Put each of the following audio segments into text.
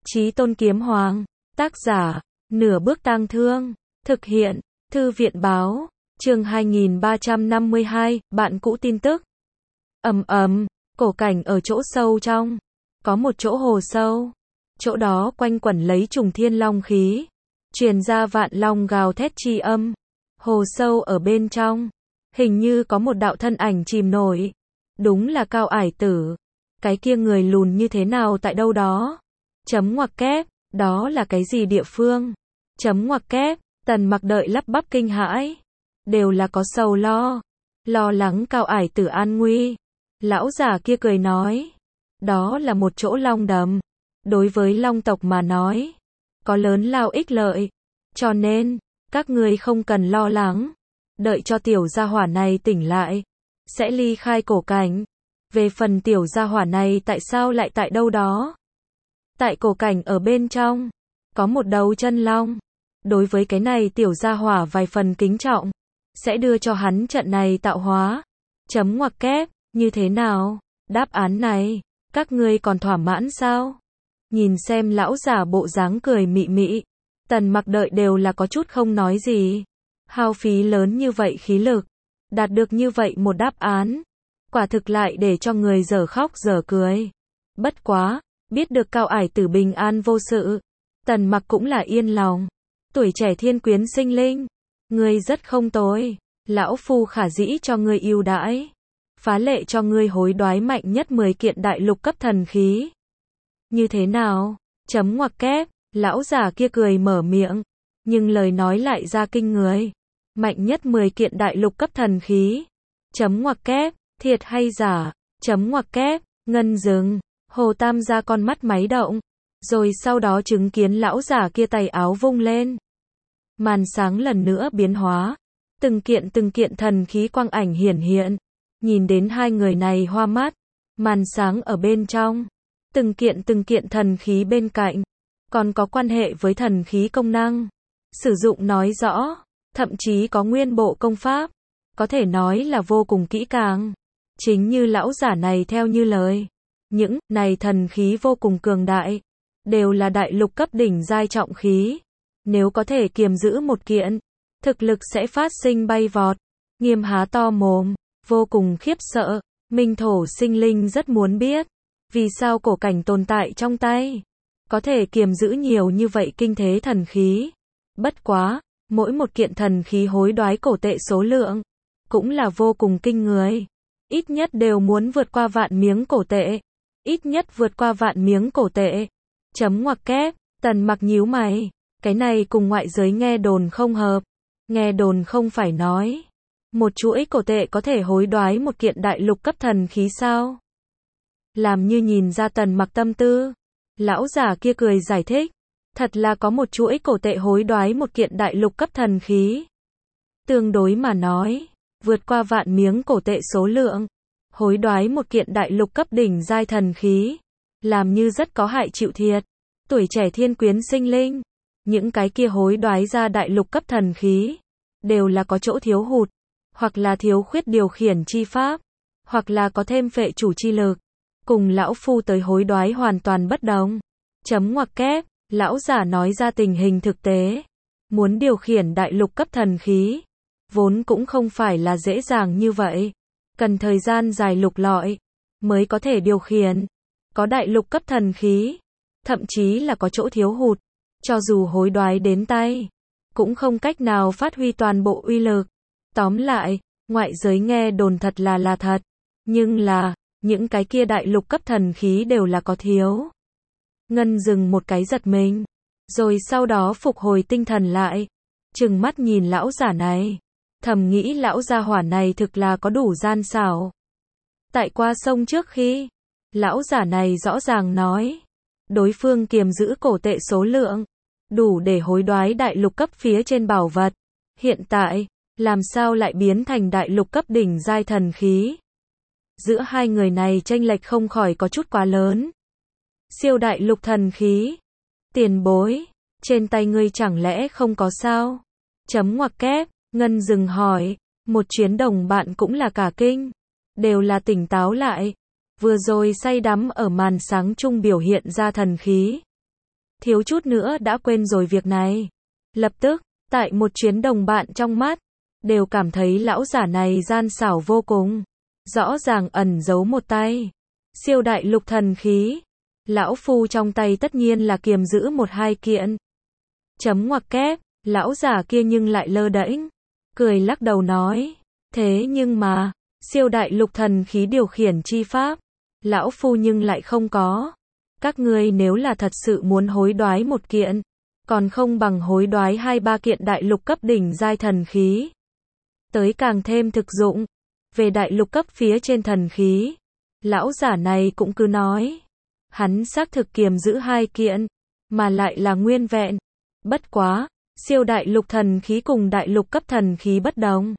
Chí Tôn Kiếm Hoàng, tác giả, Nửa Bước Tang Thương, thực hiện, Thư viện báo, chương 2352, bạn cũ tin tức. Cổ cảnh ở chỗ sâu trong, có một chỗ hồ sâu, chỗ đó quanh quẩn lấy trùng thiên long khí, truyền ra vạn long gào thét chi âm. Hồ sâu ở bên trong, hình như có một đạo thân ảnh chìm nổi, đúng là Cao Ải Tử. Cái kia người lùn như thế nào tại đâu đó? Chấm ngoặc kép, đó là cái gì địa phương? Chấm ngoặc kép, Tần Mặc đợi lắp bắp kinh hãi, đều là có sầu lo lắng Cao Ải Tử an nguy. Lão giả kia cười nói, đó là một chỗ long đầm, đối với long tộc mà nói, có lớn lao ích lợi, cho nên, các ngươi không cần lo lắng, đợi cho tiểu gia hỏa này tỉnh lại, sẽ ly khai cổ cảnh. Về phần tiểu gia hỏa này tại sao lại tại đâu đó? Tại cổ cảnh ở bên trong, có một đầu chân long. Đối với cái này tiểu gia hỏa vài phần kính trọng, sẽ đưa cho hắn trận này tạo hóa. Chấm ngoặc kép, như thế nào? Đáp án này, các ngươi còn thỏa mãn sao? Nhìn xem lão giả bộ dáng cười mị mị, Tần Mặc đợi đều là có chút không nói gì. Hao phí lớn như vậy khí lực, đạt được như vậy một đáp án, quả thực lại để cho người dở khóc dở cười. Bất quá, biết được Cao Ải Tử bình an vô sự, Tần Mặc cũng là yên lòng. Tuổi trẻ thiên quyến sinh linh, ngươi rất không tồi, lão phu khả dĩ cho ngươi ưu đãi, phá lệ cho ngươi hối đoái mạnh nhất 10 kiện đại lục cấp thần khí. Như thế nào? Chấm ngoặc kép, lão già kia cười mở miệng, nhưng lời nói lại ra kinh người. Mạnh nhất 10 kiện đại lục cấp thần khí. Chấm ngoặc kép, thiệt hay giả? Chấm ngoặc kép, ngân dừng. Hồ Tam gia con mắt máy động, rồi sau đó chứng kiến lão giả kia tay áo vung lên. Màn sáng lần nữa biến hóa, từng kiện thần khí quang ảnh hiển hiện. Nhìn đến hai người này hoa mắt, màn sáng ở bên trong, từng kiện thần khí bên cạnh, còn có quan hệ với thần khí công năng, sử dụng nói rõ, thậm chí có nguyên bộ công pháp, có thể nói là vô cùng kỹ càng. Chính như lão giả này theo như lời, những này thần khí vô cùng cường đại, đều là đại lục cấp đỉnh giai trọng khí. Nếu có thể kiềm giữ một kiện, thực lực sẽ phát sinh bay vọt. Nghiêm há to mồm, vô cùng khiếp sợ. Minh thổ sinh linh rất muốn biết, vì sao cổ cảnh tồn tại trong tay, có thể kiềm giữ nhiều như vậy kinh thế thần khí. Bất quá, mỗi một kiện thần khí hối đoái cổ tệ số lượng, cũng là vô cùng kinh người. Ít nhất đều muốn vượt qua vạn miếng cổ tệ. Ít nhất vượt qua vạn miếng cổ tệ. Chấm ngoặc kép, Tần Mặc nhíu mày. Cái này cùng ngoại giới nghe đồn không hợp. Nghe đồn không phải nói một chuỗi cổ tệ có thể hối đoái một kiện đại lục cấp thần khí sao? Làm như nhìn ra Tần Mặc tâm tư, lão giả kia cười giải thích, thật là có một chuỗi cổ tệ hối đoái một kiện đại lục cấp thần khí. Tương đối mà nói, vượt qua vạn miếng cổ tệ số lượng, hối đoái một kiện đại lục cấp đỉnh giai thần khí, làm như rất có hại chịu thiệt. Tuổi trẻ thiên quyến sinh linh, những cái kia hối đoái ra đại lục cấp thần khí, đều là có chỗ thiếu hụt, hoặc là thiếu khuyết điều khiển chi pháp, hoặc là có thêm phệ chủ chi lực, cùng lão phu tới hối đoái hoàn toàn bất đồng. Chấm ngoặc kép, lão giả nói ra tình hình thực tế, muốn điều khiển đại lục cấp thần khí, vốn cũng không phải là dễ dàng như vậy, cần thời gian dài lục lọi, mới có thể điều khiển. Có đại lục cấp thần khí, thậm chí là có chỗ thiếu hụt, cho dù hối đoái đến tay, cũng không cách nào phát huy toàn bộ uy lực. Tóm lại, ngoại giới nghe đồn thật là thật, nhưng là, những cái kia đại lục cấp thần khí đều là có thiếu. Ngân dừng một cái giật mình, rồi sau đó phục hồi tinh thần lại, trừng mắt nhìn lão giả này, thầm nghĩ lão gia hỏa này thực là có đủ gian xảo. Tại qua sông trước khi, lão giả này rõ ràng nói, đối phương kiềm giữ cổ tệ số lượng, đủ để hối đoái đại lục cấp phía trên bảo vật. Hiện tại, làm sao lại biến thành đại lục cấp đỉnh giai thần khí? Giữa hai người này chênh lệch không khỏi có chút quá lớn. Siêu đại lục thần khí. Tiền bối, trên tay ngươi chẳng lẽ không có sao? Chấm ngoặc kép, Ngân dừng hỏi, một chuyến đồng bạn cũng là cả kinh. Đều là tỉnh táo lại. Vừa rồi say đắm ở màn sáng chung biểu hiện ra thần khí. thiếu chút nữa đã quên rồi việc này. Lập tức, tại một chuyến đồng bạn trong mắt, đều cảm thấy lão giả này gian xảo vô cùng. Rõ ràng ẩn giấu một tay. Siêu đại lục thần khí. Lão phu trong tay tất nhiên là kiềm giữ một hai kiện. Chấm ngoặc kép, lão giả kia nhưng lại lơ đễnh, cười lắc đầu nói, thế nhưng mà, siêu đại lục thần khí điều khiển chi pháp, lão phu nhưng lại không có. Các ngươi nếu là thật sự muốn hối đoái một kiện, còn không bằng hối đoái 2-3 kiện đại lục cấp đỉnh giai thần khí. Tới càng thêm thực dụng. Về đại lục cấp phía trên thần khí, lão giả này cũng cứ nói, hắn xác thực kiềm giữ 2 kiện, mà lại là nguyên vẹn. Bất quá, siêu đại lục thần khí cùng đại lục cấp thần khí bất đồng.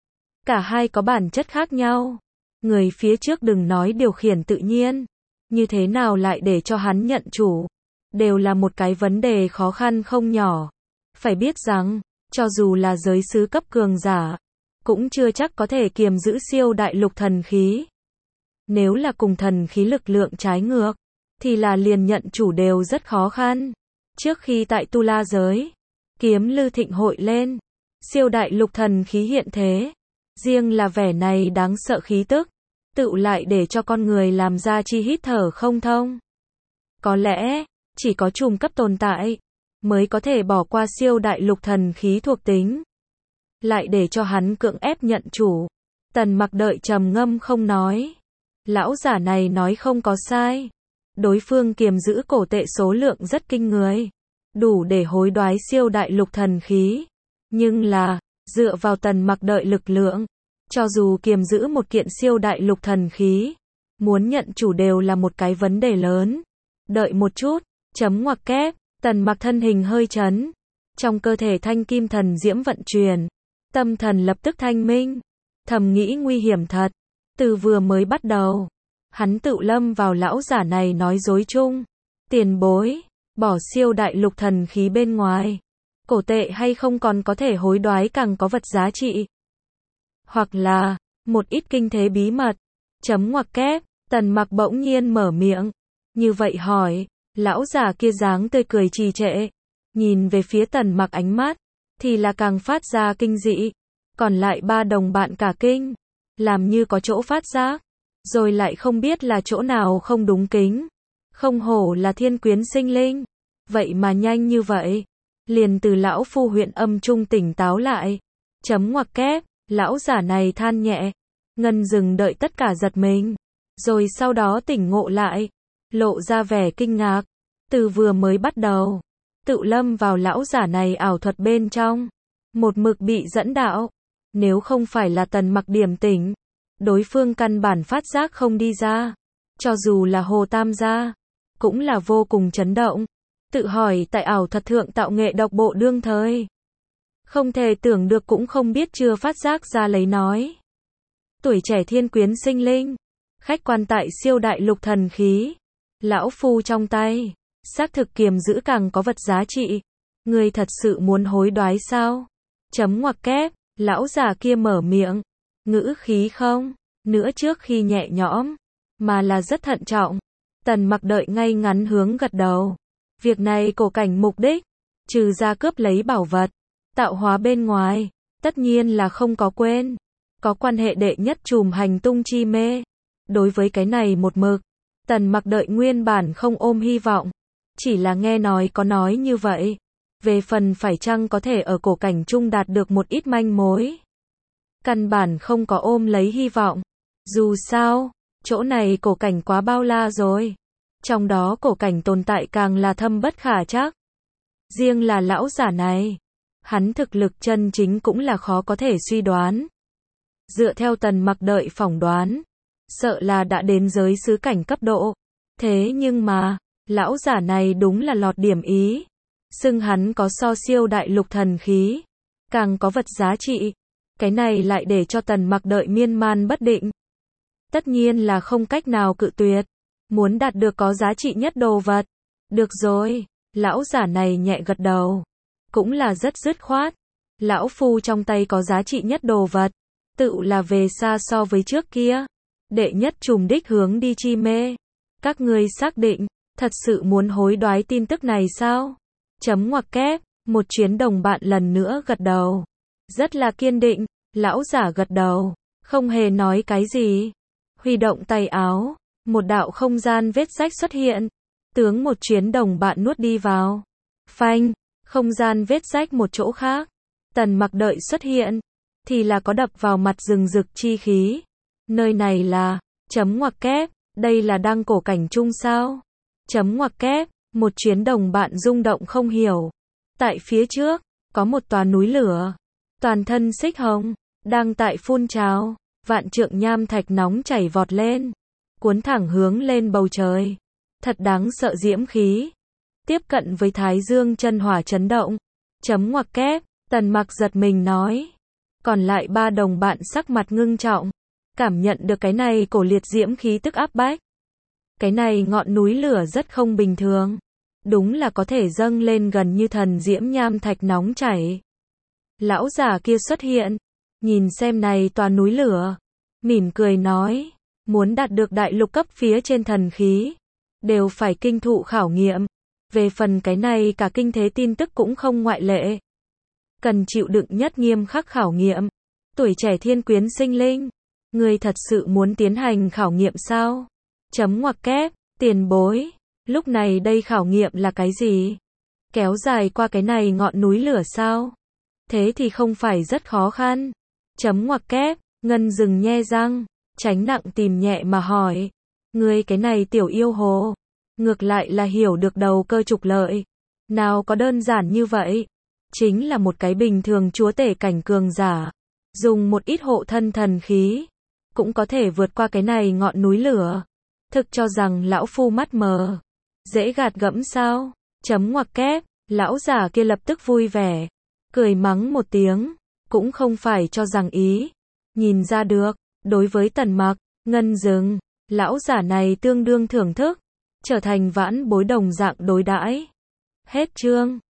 Cả hai có bản chất khác nhau. Người phía trước đừng nói điều khiển tự nhiên, như thế nào lại để cho hắn nhận chủ, đều là một cái vấn đề khó khăn không nhỏ. Phải biết rằng, cho dù là giới sứ cấp cường giả, cũng chưa chắc có thể kiềm giữ siêu đại lục thần khí. Nếu là cùng thần khí lực lượng trái ngược, thì là liền nhận chủ đều rất khó khăn. Trước khi tại Tu La giới, kiếm lư thịnh hội lên, siêu đại lục thần khí hiện thế. Riêng là vẻ này đáng sợ khí tức, tựu lại để cho con người làm ra chi hít thở không thông. Có lẽ, chỉ có trùm cấp tồn tại, mới có thể bỏ qua siêu đại lục thần khí thuộc tính. Lại để cho hắn cưỡng ép nhận chủ. Tần Mặc đợi trầm ngâm không nói. Lão giả này nói không có sai. Đối phương kiềm giữ cổ tệ số lượng rất kinh người, đủ để hối đoái siêu đại lục thần khí. Nhưng là, dựa vào Tần Mặc đợi lực lượng, cho dù kiềm giữ một kiện siêu đại lục thần khí, muốn nhận chủ đều là một cái vấn đề lớn. Đợi một chút, chấm ngoặc kép, Tần Mặc thân hình hơi chấn. Trong cơ thể thanh kim thần diễm vận chuyển, tâm thần lập tức thanh minh, thầm nghĩ nguy hiểm thật. Từ vừa mới bắt đầu, hắn tự lâm vào lão giả này nói dối chung. Tiền bối, bỏ siêu đại lục thần khí bên ngoài, cổ tệ hay không còn có thể hối đoái càng có vật giá trị. Hoặc là, một ít kinh thế bí mật. Chấm ngoặc kép, Tần Mặc bỗng nhiên mở miệng. Như vậy hỏi, lão giả kia dáng tươi cười trì trệ. Nhìn về phía Tần Mặc ánh mắt, thì là càng phát ra kinh dị. Còn lại 3 đồng bạn cả kinh, làm như có chỗ phát giác, rồi lại không biết là chỗ nào không đúng kính. Không hổ là thiên quyến sinh linh, vậy mà nhanh như vậy, liền từ lão phu huyện âm trung tỉnh táo lại. Chấm ngoặc kép, lão giả này than nhẹ, ngân dừng đợi tất cả giật mình, rồi sau đó tỉnh ngộ lại, lộ ra vẻ kinh ngạc. Từ vừa mới bắt đầu, tự lâm vào lão giả này ảo thuật bên trong, một mực bị dẫn đạo. Nếu không phải là Tần Mặc điểm tỉnh, đối phương căn bản phát giác không đi ra. Cho dù là Hồ Tam gia, cũng là vô cùng chấn động. Tự hỏi tại ảo thuật thượng tạo nghệ độc bộ đương thời. Không thể tưởng được cũng không biết chưa phát giác ra lấy nói. Tuổi trẻ thiên quyến sinh linh, khách quan tại siêu đại lục thần khí. Lão phu trong tay, xác thực kiềm giữ càng có vật giá trị. Ngươi thật sự muốn hối đoái sao? Chấm ngoặc kép, lão già kia mở miệng. Ngữ khí không nữa trước khi nhẹ nhõm, mà là rất thận trọng. Tần Mặc đợi ngay ngắn hướng gật đầu. Việc này cổ cảnh mục đích, trừ ra cướp lấy bảo vật, tạo hóa bên ngoài, tất nhiên là không có quên. Có quan hệ đệ nhất trùm hành tung chi mê. Đối với cái này một mực, Tần Mặc đợi nguyên bản không ôm hy vọng. Chỉ là nghe nói có nói như vậy. Về phần phải chăng có thể ở cổ cảnh trung đạt được một ít manh mối, căn bản không có ôm lấy hy vọng. Dù sao, chỗ này cổ cảnh quá bao la rồi. Trong đó cổ cảnh tồn tại càng là thâm bất khả trắc. Riêng là lão giả này, hắn thực lực chân chính cũng là khó có thể suy đoán. Dựa theo Tần Mặc đợi phỏng đoán, sợ là đã đến giới sứ cảnh cấp độ. Thế nhưng mà, lão giả này đúng là lọt điểm ý. Xưng hắn có so siêu đại lục thần khí, càng có vật giá trị. Cái này lại để cho Tần Mặc đợi miên man bất định. Tất nhiên là không cách nào cự tuyệt. Muốn đạt được có giá trị nhất đồ vật. Được rồi, lão giả này nhẹ gật đầu. Cũng là rất dứt khoát. Lão phu trong tay có giá trị nhất đồ vật, tự là về xa so với trước kia. Đệ nhất trùm đích hướng đi chi mê. Các ngươi xác định, Thật sự muốn hối đoái tin tức này sao? Chấm ngoặc kép, một chuyến đồng bạn lần nữa gật đầu. Rất là kiên định, lão giả gật đầu, không hề nói cái gì. Huy động tay áo, một đạo không gian vết rách xuất hiện. Tướng một chuyến đồng bạn nuốt đi vào. Phanh, không gian vết rách một chỗ khác. Tần Mặc đợi xuất hiện, thì là có đập vào mặt rừng rực chi khí. Nơi này là, chấm ngoặc kép, đây là đăng cổ cảnh trung sao? Chấm ngoặc kép, một chuyến đồng bạn rung động không hiểu. Tại phía trước, có một tòa núi lửa. Toàn thân xích hồng, đang tại phun trào. Vạn trượng nham thạch nóng chảy vọt lên. Cuốn thẳng hướng lên bầu trời. Thật đáng sợ diễm khí. Tiếp cận với thái dương chân hỏa chấn động. Chấm ngoặc kép, Tần Mặc giật mình nói. Còn lại 3 đồng bạn sắc mặt ngưng trọng. Cảm nhận được cái này cổ liệt diễm khí tức áp bách. Cái này ngọn núi lửa rất không bình thường. Đúng là có thể dâng lên gần như thần diễm nham thạch nóng chảy. Lão giả kia xuất hiện. Nhìn xem này tòa núi lửa. Mỉm cười nói. Muốn đạt được đại lục cấp phía trên thần khí. Đều phải kinh thụ khảo nghiệm. Về phần cái này cả kinh thế tin tức cũng không ngoại lệ. Cần chịu đựng nhất nghiêm khắc khảo nghiệm. Tuổi trẻ thiên quyến sinh linh. Người thật sự muốn tiến hành khảo nghiệm sao? Chấm ngoặc kép, tiền bối. Lúc này đây khảo nghiệm là cái gì? Kéo dài qua cái này ngọn núi lửa sao? Thế thì không phải rất khó khăn. Chấm ngoặc kép, Ngân dừng nhe răng, tránh nặng tìm nhẹ mà hỏi. Ngươi cái này tiểu yêu hồ. Ngược lại là hiểu được đầu cơ trục lợi. Nào có đơn giản như vậy. Chính là một cái bình thường chúa tể cảnh cường giả. Dùng một ít hộ thân thần khí. Cũng có thể vượt qua cái này ngọn núi lửa. Thực cho rằng lão phu mắt mờ. Dễ gạt gẫm sao? Chấm ngoặc kép, lão giả kia lập tức vui vẻ. Cười mắng một tiếng. Cũng không phải cho rằng ý. Nhìn ra được, đối với Tần Mặc, Ngân dừng. Lão giả này tương đương thưởng thức. Trở thành vãn bối đồng dạng đối đãi. Hết chương.